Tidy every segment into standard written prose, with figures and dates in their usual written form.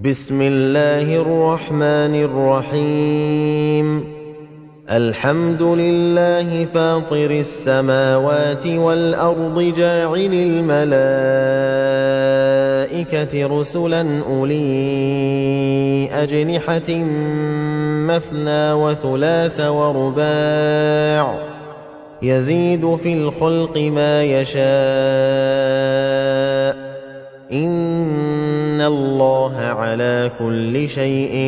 بسم الله الرحمن الرحيم الحمد لله فاطر السماوات والأرض جاعل الملائكة رسلا أولي أجنحة مثنى وثلاث ورباع يزيد في الخلق ما يشاء إن الله على كل شيء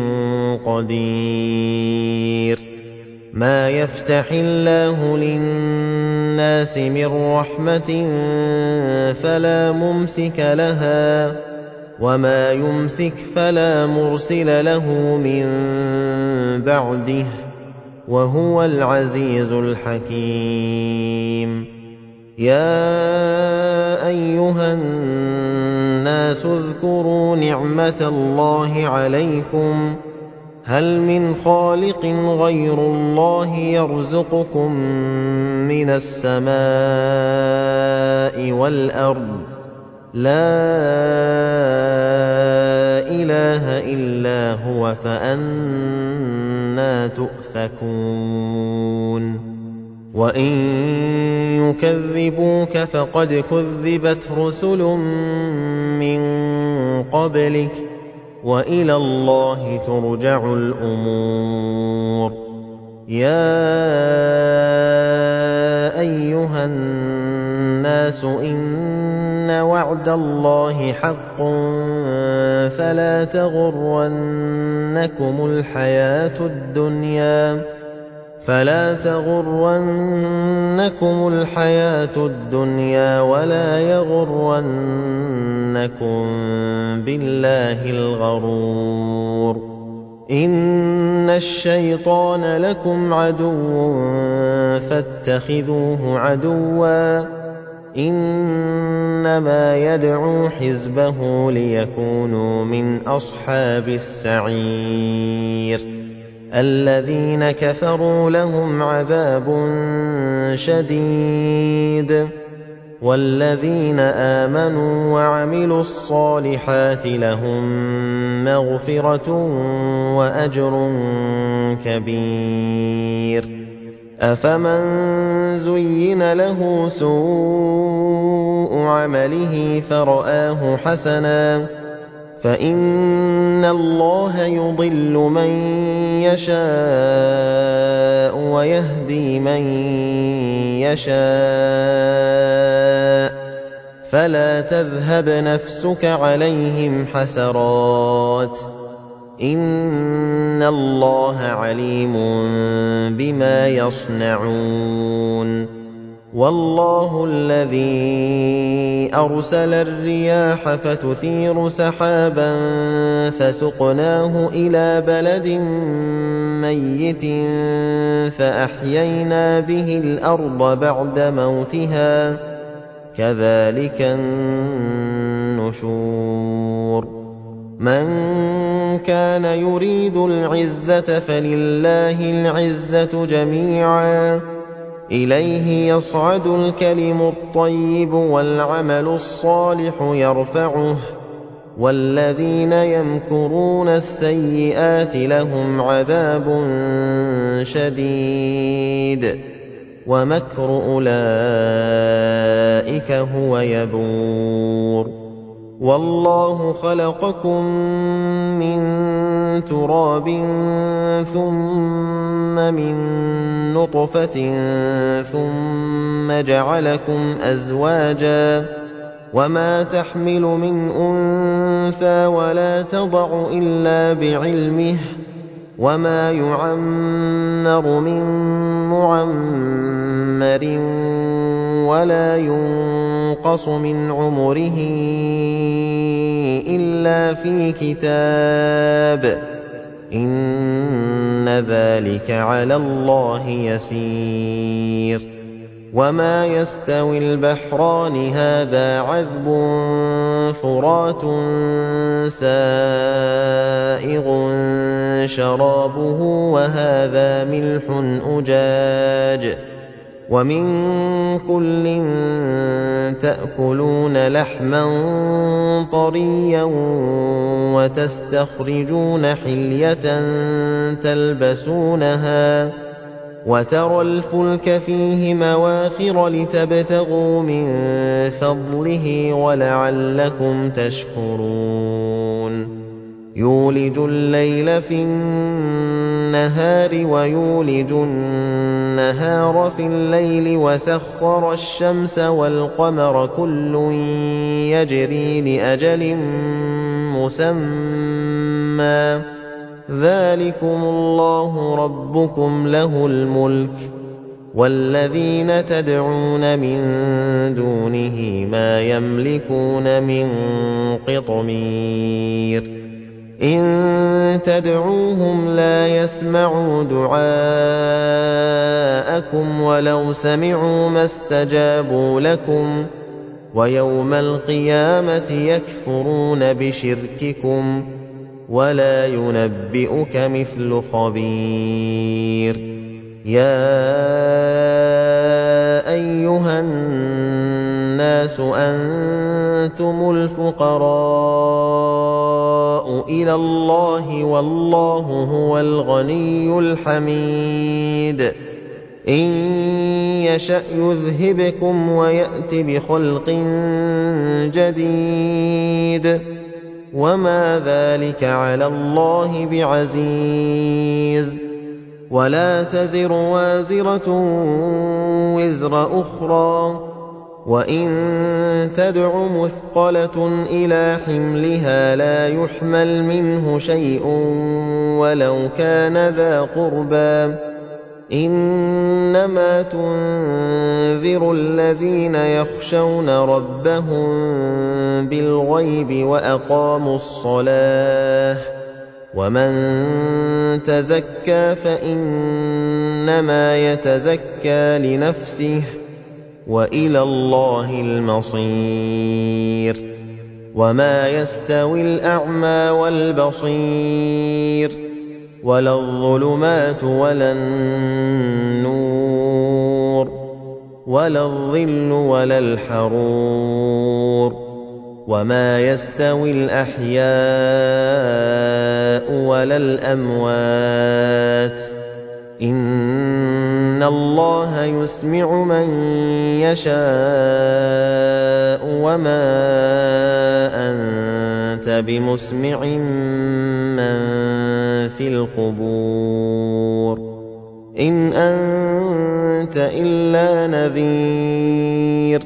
قدير ما يفتح الله للناس من رحمة فلا ممسك لها وما يمسك فلا مرسل له من بعده وهو العزيز الحكيم يا أيها الناس اذكروا نعمة الله عليكم هل من خالق غير الله يرزقكم من السماء والأرض لا إله إلا هو فأنى تؤفكون وإن يكذبوك فقد كذبت رسل من قبلك وإلى الله ترجع الأمور يا أيها الناس إن وعد الله حق فلا تغرنكم الحياة الدنيا ولا يغرنكم بالله الغرور إن الشيطان لكم عدو فاتخذوه عدوا إنما يدعو حزبه ليكونوا من أصحاب السعير الذين كفروا لهم عذاب شديد والذين آمنوا وعملوا الصالحات لهم مغفرة وأجر كبير أفمن زين له سوء عمله فرآه حسنا فإن الله يضل من يشاء ويهدي من يشاء فلا تذهب نفسك عليهم حسرات إن الله عليم بما يصنعون والله الذي أرسل الرياح فتثير سحابا فسقناه إلى بلد ميت فأحيينا به الأرض بعد موتها كذلك النشور من كان يريد العزة فلله العزة جميعا إليه يصعد الكلم الطيب والعمل الصالح يرفعه والذين يمكرون السيئات لهم عذاب شديد ومكر أولئك هو يبور والله خلقكم من تراب ثم من نطفة ثم جعلكم أزواجا وما تحمل من أنثى ولا تضع إلا بعلمه وما يعمر من معمر ولا ينقص من عمره إلا في كتاب إن ذلك على الله يسير وما يستوي البحران هذا عذب فرات سائغ شرابه وهذا ملح أجاج وَمِن كُلٍّ تَأْكُلُونَ لَحْمًا طَرِيًّا وَتَسْتَخْرِجُونَ حِلْيَةً تَلْبَسُونَهَا وَتَرَى الْفُلْكَ فِيهِ مَوَاخِرَ لِتَبْتَغُوا مِن فَضْلِهِ وَلَعَلَّكُمْ تَشْكُرُونَ يُولِجُ اللَّيْلَ فِي النَّهَارِ وَيُولِجُ النَّهَارَ فِي اللَّيْلِ وَسَخَّرَ الشَّمْسَ وَالْقَمَرَ كُلٌّ يَجْرِي لِأَجَلٍ مُّسَمًّى ۚ ذَٰلِكُمُ اللَّهُ رَبُّكُمْ لَهُ الْمُلْكُ ۚ وَالَّذِينَ تَدْعُونَ مِن دُونِهِ مَا يَمْلِكُونَ مِن قِطْمِيرٍ إِن تَدْعُوهُمْ لَا يَسْمَعُوا دُعَاءَكُمْ وَلَوْ سَمِعُوا مَا اسْتَجَابُوا لَكُمْ ۖ وَيَوْمَ الْقِيَامَةِ يَكْفُرُونَ بِشِرْكِكُمْ ۚ وَلَا يُنَبِّئُكَ مِثْلُ خَبِيرٍ يَا أَيُّهَا النَّاسُ أَنتُمُ الْفُقَرَاءُ إِلَى اللَّهِ وَاللَّهُ هُوَ الْغَنِيُّ الْحَمِيدُ إِن يَشَأْ يُذْهِبْكُمْ وَيَأْتِ بِخَلْقٍ جَدِيدٍ وَمَا ذَٰلِكَ عَلَى اللَّهِ بِعَزِيزٍ وَلَا تَزِرُ وَازِرَةٌ وِزْرَ أُخْرَىٰ ۖ وَإِن تَدْعُ مُثْقَلَةٌ إِلَىٰ حِمْلِهَا لَا يُحْمَلْ مِنْهُ شَيْءٌ وَلَوْ كَانَ ذَا قُرْبَىٰ ۗ إِنَّمَا تُنذِرُ الَّذِينَ يَخْشَوْنَ رَبَّهُم بِالْغَيْبِ وَأَقَامُوا الصَّلَاةَ ۚ وَمَن تَزَكَّىٰ فَإِنَّمَا يَتَزَكَّىٰ لِنَفْسِهِ ۚ وَإِلَى اللَّهِ الْمَصِيرُ وَمَا يَسْتَوِي الْأَعْمَىٰ وَالْبَصِيرُ وَلَا الظُّلُمَاتُ وَلَا النُّورُ وَلَا الظِّلُّ وَلَا الْحَرُورُ وَمَا يَسْتَوِي الْأَحْيَاءُ وَلَا الْأَمْوَاتُ ۚ إِنَّ اللَّهَ يُسْمِعُ مَن يَشَاءُ وَمَا أَنتَ بِمُسْمِعٍ مَّن فِي الْقُبُورِ إِنْ أَنتَ إِلَّا نَذِيرٌ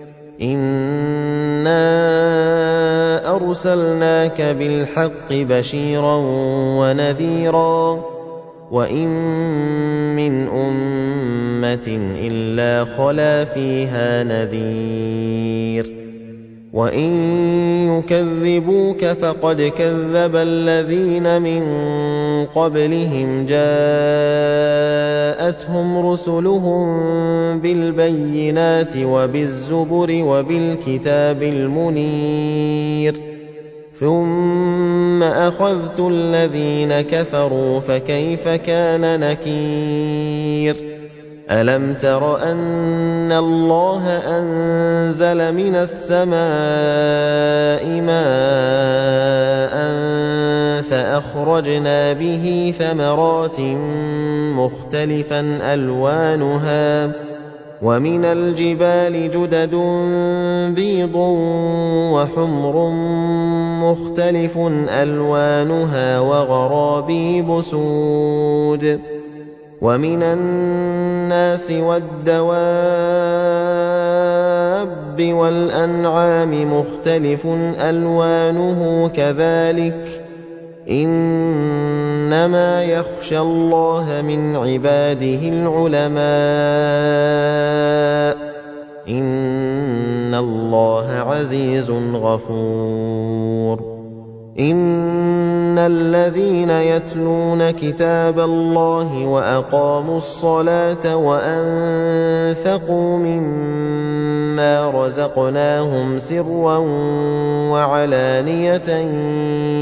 إِنَّا أَرْسَلْنَاكَ بِالْحَقِّ بَشِيرًا وَنَذِيرًا ۚ وَإِن مِّنْ أُمَّةٍ إِلَّا خَلَا فِيهَا نَذِيرٌ وَإِن يُكَذِّبُوكَ فَقَدْ كَذَّبَ الَّذِينَ مِن قَبْلِهِمْ جَاءَتْهُمْ رُسُلُهُم بِالْبَيِّنَاتِ وَبِالزُّبُرِ وَبِالْكِتَابِ الْمُنِيرِ ثُمَّ أَخَذْتُ الَّذِينَ كَفَرُوا فَكَيْفَ كَانَ نَكِيرِ أَلَمْ تَرَ أَنَّ اللَّهَ أَنزَلَ مِنَ السَّمَاءِ مَاءً فَأَخْرَجْنَا بِهِ ثَمَرَاتٍ مُّخْتَلِفًا أَلْوَانُهَا ۚ وَمِنَ الْجِبَالِ جُدَدٌ بِيضٌ وَحُمْرٌ مُّخْتَلِفٌ أَلْوَانُهَا وَغَرَابِيبُ سُودٌ وَمِنَ النَّاسِ وَالدَّوَابِّ وَالْأَنْعَامِ مُخْتَلِفٌ أَلْوَانُهُ كَذَٰلِكَ ۗ إِنَّمَا يَخْشَى اللَّهَ مِنْ عِبَادِهِ الْعُلَمَاءُ ۗ إِنَّ اللَّهَ عَزِيزٌ غَفُورٌ إِنَّ الَّذِينَ يَتْلُونَ كِتَابَ اللَّهِ وَأَقَامُوا الصَّلَاةَ وَأَنفَقُوا مِمَّا رَزَقْنَاهُمْ سِرًّا وَعَلَانِيَةً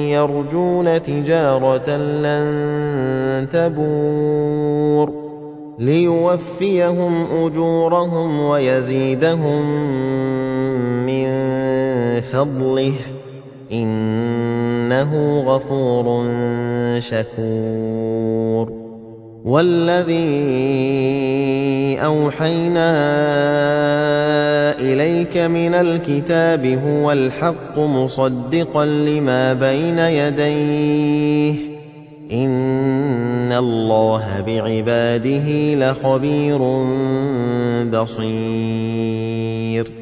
يَرْجُونَ تِجَارَةً لَّن تَبُورَ ليوفيهم أجورهم ويزيدهم من فضله إنه غفور شكور والذي أوحينا إليك من الكتاب هو الحق مصدقا لما بين يديه إن الله بعباده لخبير بصير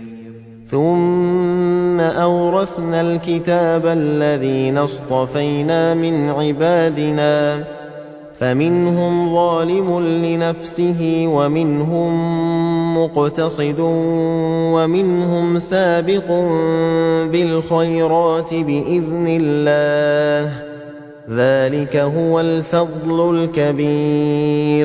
ثم أورثنا الكتاب الذين اصطفينا من عبادنا فمنهم ظالم لنفسه ومنهم مقتصد ومنهم سابق بالخيرات بإذن الله ذلك هو الفضل الكبير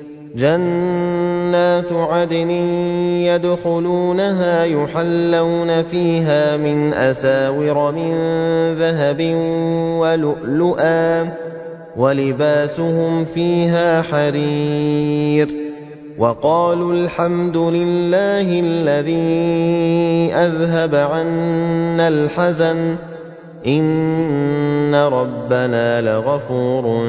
جنات عدن يدخلونها يحلون فيها من أساور من ذهب ولؤلؤا ولباسهم فيها حرير وقالوا الحمد لله الذي أذهب عنا الحزن إن ربنا لغفور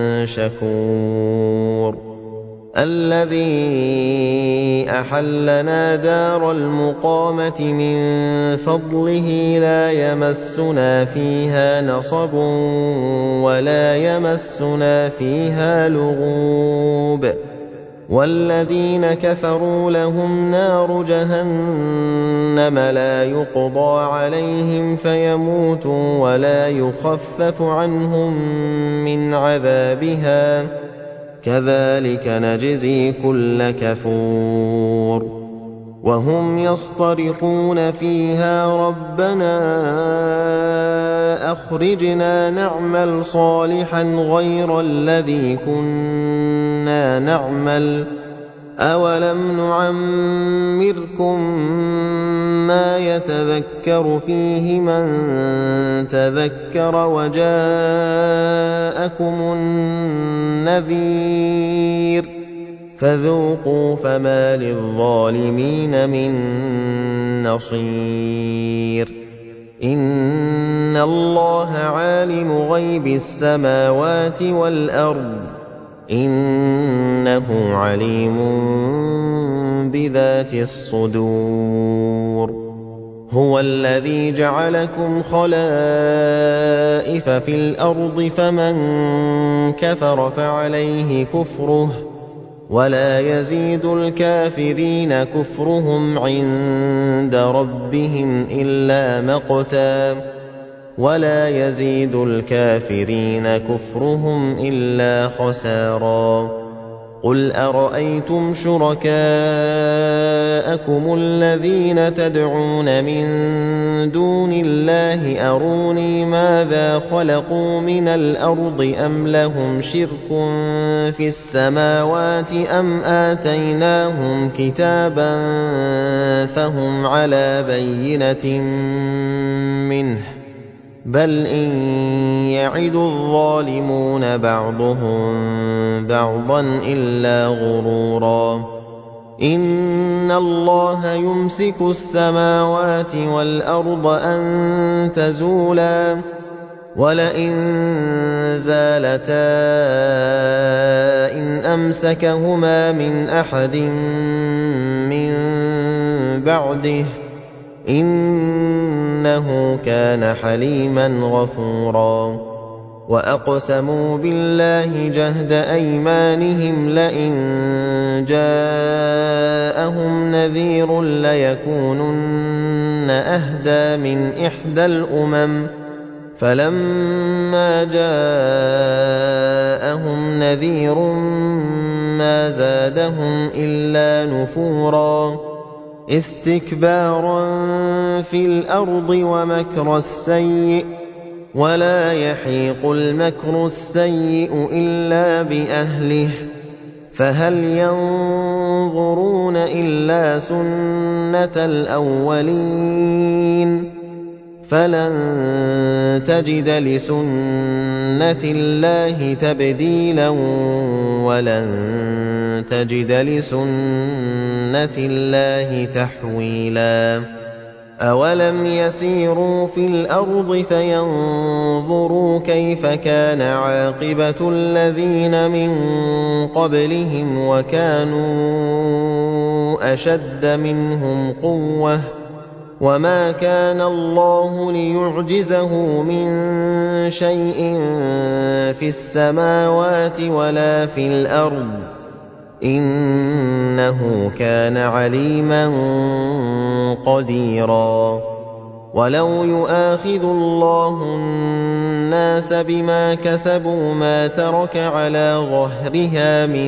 شكور الذي أحلنا دار المقامة من فضله لا يمسنا فيها نصب ولا يمسنا فيها لغوب والذين كفروا لهم نار جهنم لا يقضى عليهم فيموتوا ولا يخفف عنهم من عذابها كذلك نجزي كل كفور وهم يصطرخون فيها ربنا أخرجنا نعمل صالحا غير الذي كنا نعمل أولم نعمركم ما يتذكر فيه من تذكر وجاءكم النذير فذوقوا فما للظالمين من نصير إن الله عالم غيب السماوات والأرض إنه عليم بذات الصدور هو الذي جعلكم خلائف في الأرض فمن كفر فعليه كفره ولا يزيد الكافرين كفرهم عند ربهم إلا مقتا ولا يزيد الكافرين كفرهم إلا خسارا قل أرأيتم شركاءكم الذين تدعون من دون الله أروني ماذا خلقوا من الأرض أم لهم شرك في السماوات أم آتيناهم كتابا فهم على بينة منه بل إن يعد الظالمون بعضهم بعضا إلا غرورا إن الله يمسك السماوات والأرض أن تزولا ولئن زالتا إن أمسكهما من أحد من بعده إنه كان حليما غفورا وأقسموا بالله جهد أيمانهم لئن جاءهم نذير ليكونن أهدى من إحدى الأمم فلما جاءهم نذير ما زادهم إلا نفورا استكبارا في الأرض ومكر السيء ولا يحيق المكر السيء إلا بأهله فهل ينظرون إلا سنة الأولين فَلَن تَجِدَ لِسُنَّةِ اللَّهِ تَبْدِيلًا وَلَن تَجِدَ لِسُنَّةِ اللَّهِ تَحْوِيلًا أَوَلَمْ يَسِيرُوا فِي الْأَرْضِ فَيَنظُرُوا كَيْفَ كَانَ عَاقِبَةُ الَّذِينَ مِن قَبْلِهِمْ وَكَانُوا أَشَدَّ مِنْهُمْ قُوَّةً وَمَا كَانَ اللَّهُ لِيُعْجِزَهُ مِن شَيْءٍ فِي السَّمَاوَاتِ وَلَا فِي الْأَرْضِ ۚ إِنَّهُ كَانَ عَلِيمًا قَدِيرًا وَلَوْ يُؤَاخِذُ اللَّهُ النَّاسَ بِمَا كَسَبُوا مَا تَرَكَ عَلَىٰ ظَهْرِهَا مِن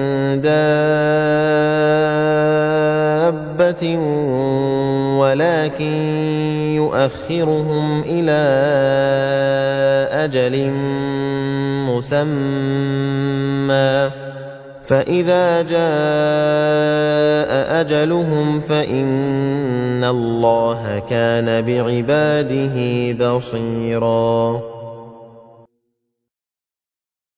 دَابَّةٍ وَلَٰكِن يُؤَخِّرُهُمْ إِلَىٰ أَجَلٍ مُّسَمًّى ۖ فَإِذَا جَاءَ أَجَلُهُمْ فَإِنَّ اللَّهَ كَانَ بِعِبَادِهِ بَصِيرًا